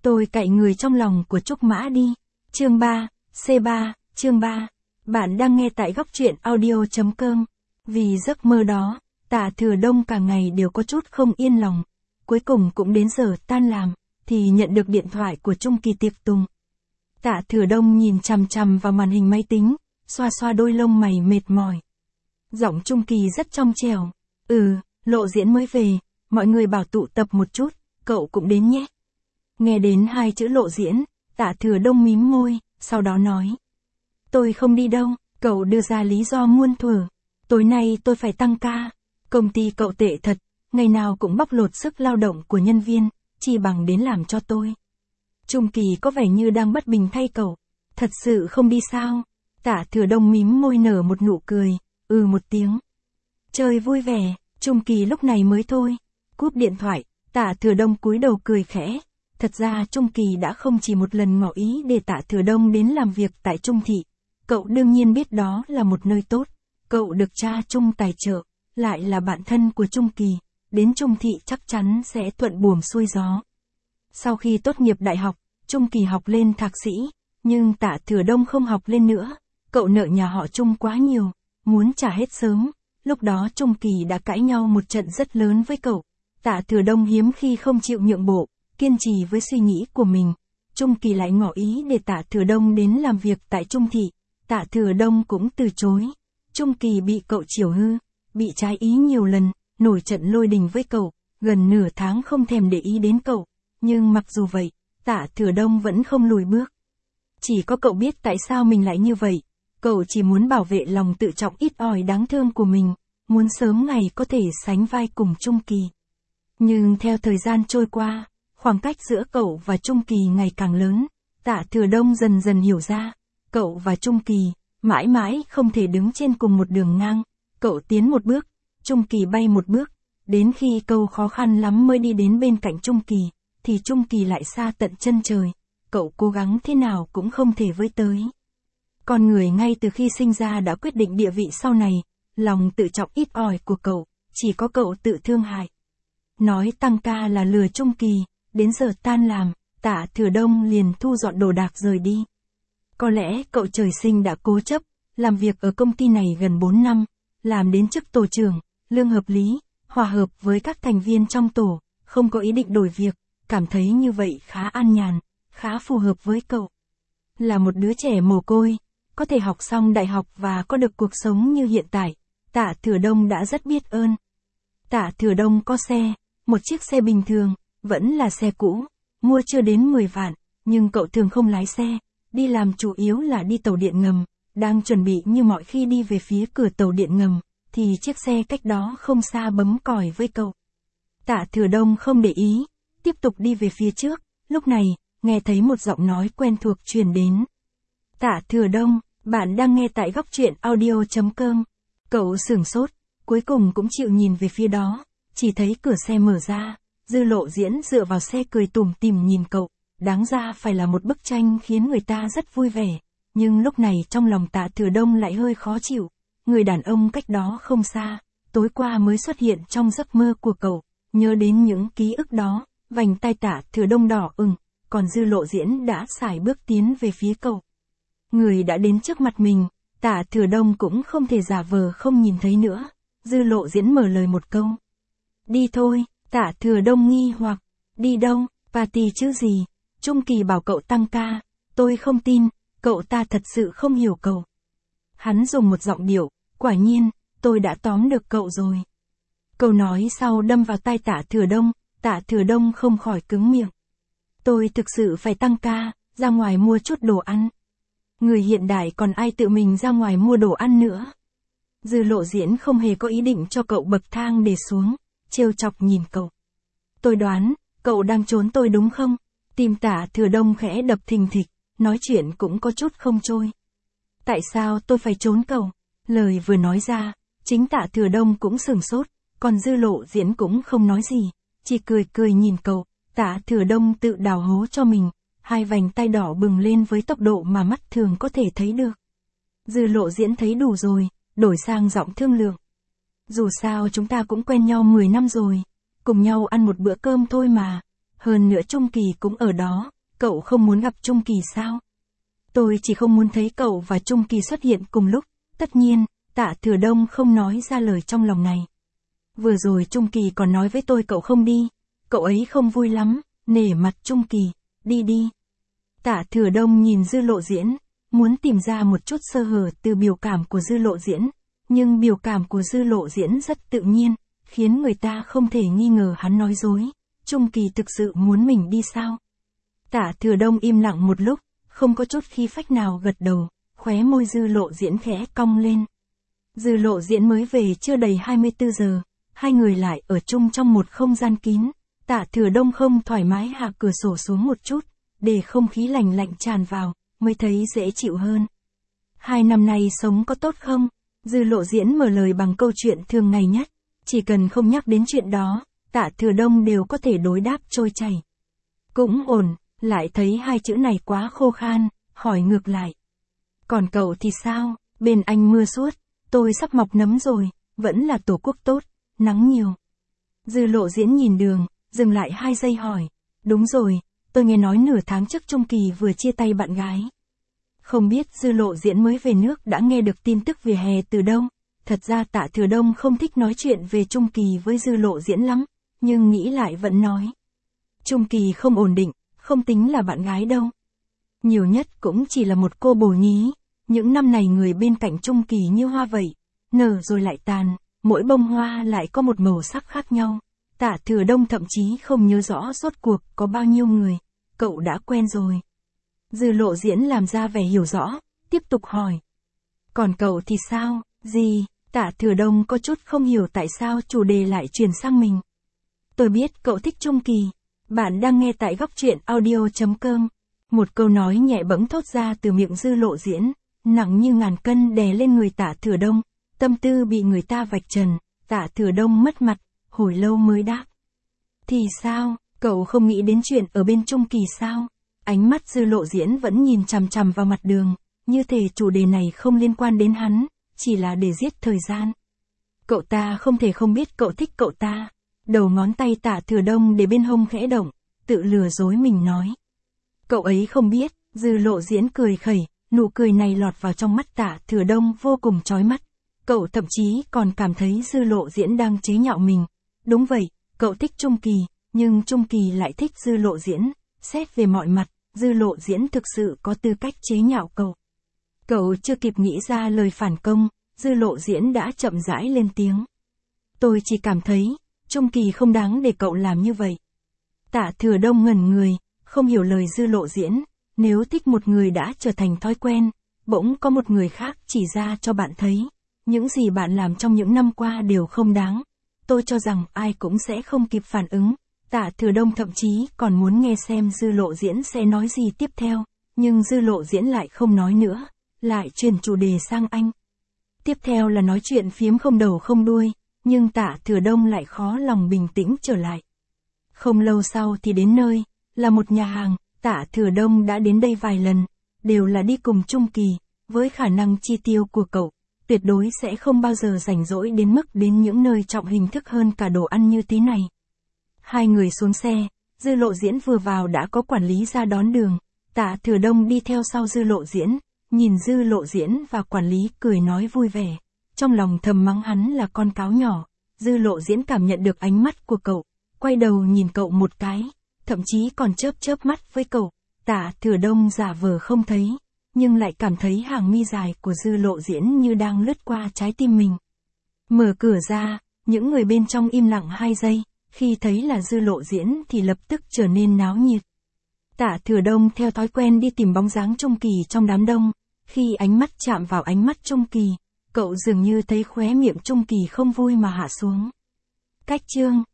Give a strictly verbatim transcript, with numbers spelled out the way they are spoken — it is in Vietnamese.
Tôi cạy người trong lòng của Trúc Mã đi. Chương ba, C ba, chương ba. Bạn đang nghe tại góc truyện audio chấm com. Vì giấc mơ đó, Tạ Thừa Đông cả ngày đều có chút không yên lòng. Cuối cùng cũng đến giờ tan làm, thì nhận được điện thoại của Trung Kỳ tiệc tùng. Tạ Thừa Đông nhìn chằm chằm vào màn hình máy tính, xoa xoa đôi lông mày mệt mỏi. Giọng Trung Kỳ rất trong trẻo. Ừ, Lộ Diễn mới về, mọi người bảo tụ tập một chút, cậu cũng đến nhé. Nghe đến hai chữ Lộ Diễn, Tạ Thừa Đông mím môi, sau đó nói. Tôi không đi đâu, cậu đưa ra lý do muôn thuở. Tối nay tôi phải tăng ca, công ty cậu tệ thật, ngày nào cũng bóc lột sức lao động của nhân viên, chỉ bằng đến làm cho tôi. Trung Kỳ có vẻ như đang bất bình thay cậu. Thật sự không đi sao? Tạ Thừa Đông mím môi nở một nụ cười, ừ một tiếng. Chơi vui vẻ, Trung Kỳ lúc này mới thôi. Cúp điện thoại, Tạ Thừa Đông cúi đầu cười khẽ. Thật ra Trung Kỳ đã không chỉ một lần ngỏ ý để Tạ Thừa Đông đến làm việc tại Trung Thị. Cậu đương nhiên biết đó là một nơi tốt. Cậu được cha Trung tài trợ, lại là bạn thân của Trung Kỳ. Đến Trung Thị chắc chắn sẽ thuận buồm xuôi gió. Sau khi tốt nghiệp đại học, Trung Kỳ học lên thạc sĩ, nhưng Tạ Thừa Đông không học lên nữa. Cậu nợ nhà họ Trung quá nhiều, muốn trả hết sớm. Lúc đó Trung Kỳ đã cãi nhau một trận rất lớn với cậu. Tạ Thừa Đông hiếm khi không chịu nhượng bộ, kiên trì với suy nghĩ của mình. Trung Kỳ lại ngỏ ý để Tạ Thừa Đông đến làm việc tại Trung Thị. Tạ Thừa Đông cũng từ chối. Trung Kỳ bị cậu chiều hư, bị trái ý nhiều lần, nổi trận lôi đình với cậu, gần nửa tháng không thèm để ý đến cậu. Nhưng mặc dù vậy, Tạ Thừa Đông vẫn không lùi bước. Chỉ có cậu biết tại sao mình lại như vậy. Cậu chỉ muốn bảo vệ lòng tự trọng ít ỏi đáng thương của mình, muốn sớm ngày có thể sánh vai cùng Trung Kỳ. Nhưng theo thời gian trôi qua, khoảng cách giữa cậu và Trung Kỳ ngày càng lớn, Tạ Thừa Đông dần dần hiểu ra, cậu và Trung Kỳ, mãi mãi không thể đứng trên cùng một đường ngang. Cậu tiến một bước, Trung Kỳ bay một bước, đến khi cậu khó khăn lắm mới đi đến bên cạnh Trung Kỳ, thì Trung Kỳ lại xa tận chân trời, cậu cố gắng thế nào cũng không thể với tới. Con người ngay từ khi sinh ra đã quyết định địa vị sau này, lòng tự trọng ít ỏi của cậu, chỉ có cậu tự thương hại. Nói tăng ca là lừa Trung Kỳ, đến giờ tan làm, Tạ Thừa Đông liền thu dọn đồ đạc rời đi. Có lẽ cậu trời sinh đã cố chấp, làm việc ở công ty này gần bốn năm, làm đến chức tổ trưởng, lương hợp lý, hòa hợp với các thành viên trong tổ, không có ý định đổi việc, cảm thấy như vậy khá an nhàn, khá phù hợp với cậu. Là một đứa trẻ mồ côi, có thể học xong đại học và có được cuộc sống như hiện tại, Tạ Thừa Đông đã rất biết ơn. Tạ Thừa Đông có xe, một chiếc xe bình thường, vẫn là xe cũ, mua chưa đến mười vạn, nhưng cậu thường không lái xe, đi làm chủ yếu là đi tàu điện ngầm, đang chuẩn bị như mọi khi đi về phía cửa tàu điện ngầm, thì chiếc xe cách đó không xa bấm còi với cậu. Tạ Thừa Đông không để ý, tiếp tục đi về phía trước, lúc này, nghe thấy một giọng nói quen thuộc truyền đến. Tạ Thừa Đông, bạn đang nghe tại góc truyện audio chấm com. Cậu sửng sốt, cuối cùng cũng chịu nhìn về phía đó, chỉ thấy cửa xe mở ra, Dư Lộ Diễn dựa vào xe cười tủm tỉm nhìn cậu, đáng ra phải là một bức tranh khiến người ta rất vui vẻ, nhưng lúc này trong lòng Tạ Thừa Đông lại hơi khó chịu, người đàn ông cách đó không xa, tối qua mới xuất hiện trong giấc mơ của cậu, nhớ đến những ký ức đó, vành tai Tạ Thừa Đông đỏ ửng, còn Dư Lộ Diễn đã sải bước tiến về phía cậu. Người đã đến trước mặt mình, Tạ Thừa Đông cũng không thể giả vờ không nhìn thấy nữa. Dư Lộ Diễn mở lời một câu. Đi thôi, Tạ Thừa Đông nghi hoặc. Đi đâu, party chứ gì? Trung Kỳ bảo cậu tăng ca, tôi không tin, cậu ta thật sự không hiểu cậu. Hắn dùng một giọng điệu, quả nhiên, tôi đã tóm được cậu rồi. Câu nói sau đâm vào tai Tạ Thừa Đông, Tạ Thừa Đông không khỏi cứng miệng. Tôi thực sự phải tăng ca, ra ngoài mua chút đồ ăn. Người hiện đại còn ai tự mình ra ngoài mua đồ ăn nữa. Dư Lộ Diễn không hề có ý định cho cậu bậc thang để xuống, trêu chọc nhìn cậu. Tôi đoán, cậu đang trốn tôi đúng không? Tim Tạ Thừa Đông khẽ đập thình thịch, nói chuyện cũng có chút không trôi. Tại sao tôi phải trốn cậu? Lời vừa nói ra, chính Tạ Thừa Đông cũng sửng sốt, còn Dư Lộ Diễn cũng không nói gì, chỉ cười cười nhìn cậu. Tạ Thừa Đông tự đào hố cho mình, hai vành tay đỏ bừng lên với tốc độ mà mắt thường có thể thấy được. Dư Lộ Diễn thấy đủ rồi, đổi sang giọng thương lượng. Dù sao chúng ta cũng quen nhau mười năm rồi, cùng nhau ăn một bữa cơm thôi mà, Hơn nữa Trung Kỳ cũng ở đó, cậu không muốn gặp Trung Kỳ sao? Tôi chỉ không muốn thấy cậu và Trung Kỳ xuất hiện cùng lúc, tất nhiên, Tạ Thừa Đông không nói ra lời trong lòng này. Vừa rồi Trung Kỳ còn nói với tôi cậu không đi, cậu ấy không vui lắm, nể mặt Trung Kỳ, đi đi. Tạ Thừa Đông nhìn Dư Lộ Diễn, muốn tìm ra một chút sơ hở từ biểu cảm của Dư Lộ Diễn, nhưng biểu cảm của Dư Lộ Diễn rất tự nhiên, khiến người ta không thể nghi ngờ hắn nói dối. Trung Kỳ thực sự muốn mình đi sao? Tạ Thừa Đông im lặng một lúc, không có chút khí phách nào gật đầu, khóe môi Dư Lộ Diễn khẽ cong lên. Dư Lộ Diễn mới về chưa đầy hai mươi tư giờ, hai người lại ở chung trong một không gian kín. Tạ Thừa Đông không thoải mái hạ cửa sổ xuống một chút, để không khí lạnh lạnh tràn vào, mới thấy dễ chịu hơn. Hai năm nay sống có tốt không? Dư Lộ Diễn mở lời bằng câu chuyện thường ngày nhất, chỉ cần không nhắc đến chuyện đó, Tạ Thừa Đông đều có thể đối đáp trôi chảy. Cũng ổn, lại thấy hai chữ này quá khô khan, hỏi ngược lại. Còn cậu thì sao, bên anh mưa suốt, tôi sắp mọc nấm rồi, vẫn là tổ quốc tốt, nắng nhiều. Dư Lộ Diễn nhìn đường, dừng lại hai giây hỏi. Đúng rồi, tôi nghe nói nửa tháng trước Trung Kỳ vừa chia tay bạn gái. Không biết Dư Lộ Diễn mới về nước đã nghe được tin tức về hè từ đâu. Thật ra Tạ Thừa Đông không thích nói chuyện về Trung Kỳ với Dư Lộ Diễn lắm, nhưng nghĩ lại vẫn nói. Trung Kỳ không ổn định, không tính là bạn gái đâu. Nhiều nhất cũng chỉ là một cô bồ nhí. Những năm này người bên cạnh Trung Kỳ như hoa vậy, nở rồi lại tàn, mỗi bông hoa lại có một màu sắc khác nhau. Tạ Thừa Đông thậm chí không nhớ rõ rốt cuộc có bao nhiêu người, cậu đã quen rồi. Dư Lộ Diễn làm ra vẻ hiểu rõ, tiếp tục hỏi. Còn cậu thì sao, gì? Tạ Thừa Đông có chút không hiểu tại sao chủ đề lại chuyển sang mình. Tôi biết cậu thích Trung Kỳ. Bạn đang nghe tại góc truyện audio chấm com. Một câu nói nhẹ bẫng thốt ra từ miệng Dư Lộ Diễn, nặng như ngàn cân đè lên người Tạ Thừa Đông. Tâm tư bị người ta vạch trần, Tạ Thừa Đông mất mặt, hồi lâu mới đáp. Thì sao, cậu không nghĩ đến chuyện ở bên Trung Kỳ sao? Ánh mắt Dư Lộ Diễn vẫn nhìn chằm chằm vào mặt đường, như thể chủ đề này không liên quan đến hắn, chỉ là để giết thời gian. Cậu ta không thể không biết cậu thích cậu ta. Đầu ngón tay Tạ Thừa Đông để bên hông khẽ động, tự lừa dối mình nói. Cậu ấy không biết, Dư Lộ Diễn cười khẩy, nụ cười này lọt vào trong mắt Tạ Thừa Đông vô cùng chói mắt. Cậu thậm chí còn cảm thấy Dư Lộ Diễn đang chế nhạo mình. Đúng vậy, cậu thích Trung Kỳ, nhưng Trung Kỳ lại thích Dư Lộ Diễn. Xét về mọi mặt, Dư Lộ Diễn thực sự có tư cách chế nhạo cậu. Cậu chưa kịp nghĩ ra lời phản công, Dư Lộ Diễn đã chậm rãi lên tiếng. Tôi chỉ cảm thấy, Trung Kỳ không đáng để cậu làm như vậy. Tạ Thừa Đông ngẩn người, không hiểu lời Dư Lộ Diễn. Nếu thích một người đã trở thành thói quen, bỗng có một người khác chỉ ra cho bạn thấy. Những gì bạn làm trong những năm qua đều không đáng. Tôi cho rằng ai cũng sẽ không kịp phản ứng. Tạ Thừa Đông thậm chí còn muốn nghe xem Dư Lộ Diễn sẽ nói gì tiếp theo. Nhưng Dư Lộ Diễn lại không nói nữa, lại chuyển chủ đề sang anh. Tiếp theo là nói chuyện phiếm không đầu không đuôi, nhưng Tạ Thừa Đông lại khó lòng bình tĩnh trở lại. Không lâu sau thì đến nơi, là một nhà hàng. Tạ Thừa Đông đã đến đây vài lần, đều là đi cùng Trung Kỳ. Với khả năng chi tiêu của cậu, tuyệt đối sẽ không bao giờ rảnh rỗi đến mức đến những nơi trọng hình thức hơn cả đồ ăn như thế này. Hai người xuống xe, Dư Lộ Diễn vừa vào đã có quản lý ra đón đường. Tạ Thừa Đông đi theo sau Dư Lộ Diễn, nhìn Dư Lộ Diễn và quản lý cười nói vui vẻ. Trong lòng thầm mắng hắn là con cáo nhỏ. Dư Lộ Diễn cảm nhận được ánh mắt của cậu, quay đầu nhìn cậu một cái, thậm chí còn chớp chớp mắt với cậu. Tạ Thừa Đông giả vờ không thấy, nhưng lại cảm thấy hàng mi dài của Dư Lộ Diễn như đang lướt qua trái tim mình. Mở cửa ra, những người bên trong im lặng hai giây, khi thấy là Dư Lộ Diễn thì lập tức trở nên náo nhiệt. Tạ Thừa Đông theo thói quen đi tìm bóng dáng Trung Kỳ trong đám đông, khi ánh mắt chạm vào ánh mắt Trung Kỳ, cậu dường như thấy khóe miệng Trung Kỳ không vui mà hạ xuống. Cách chương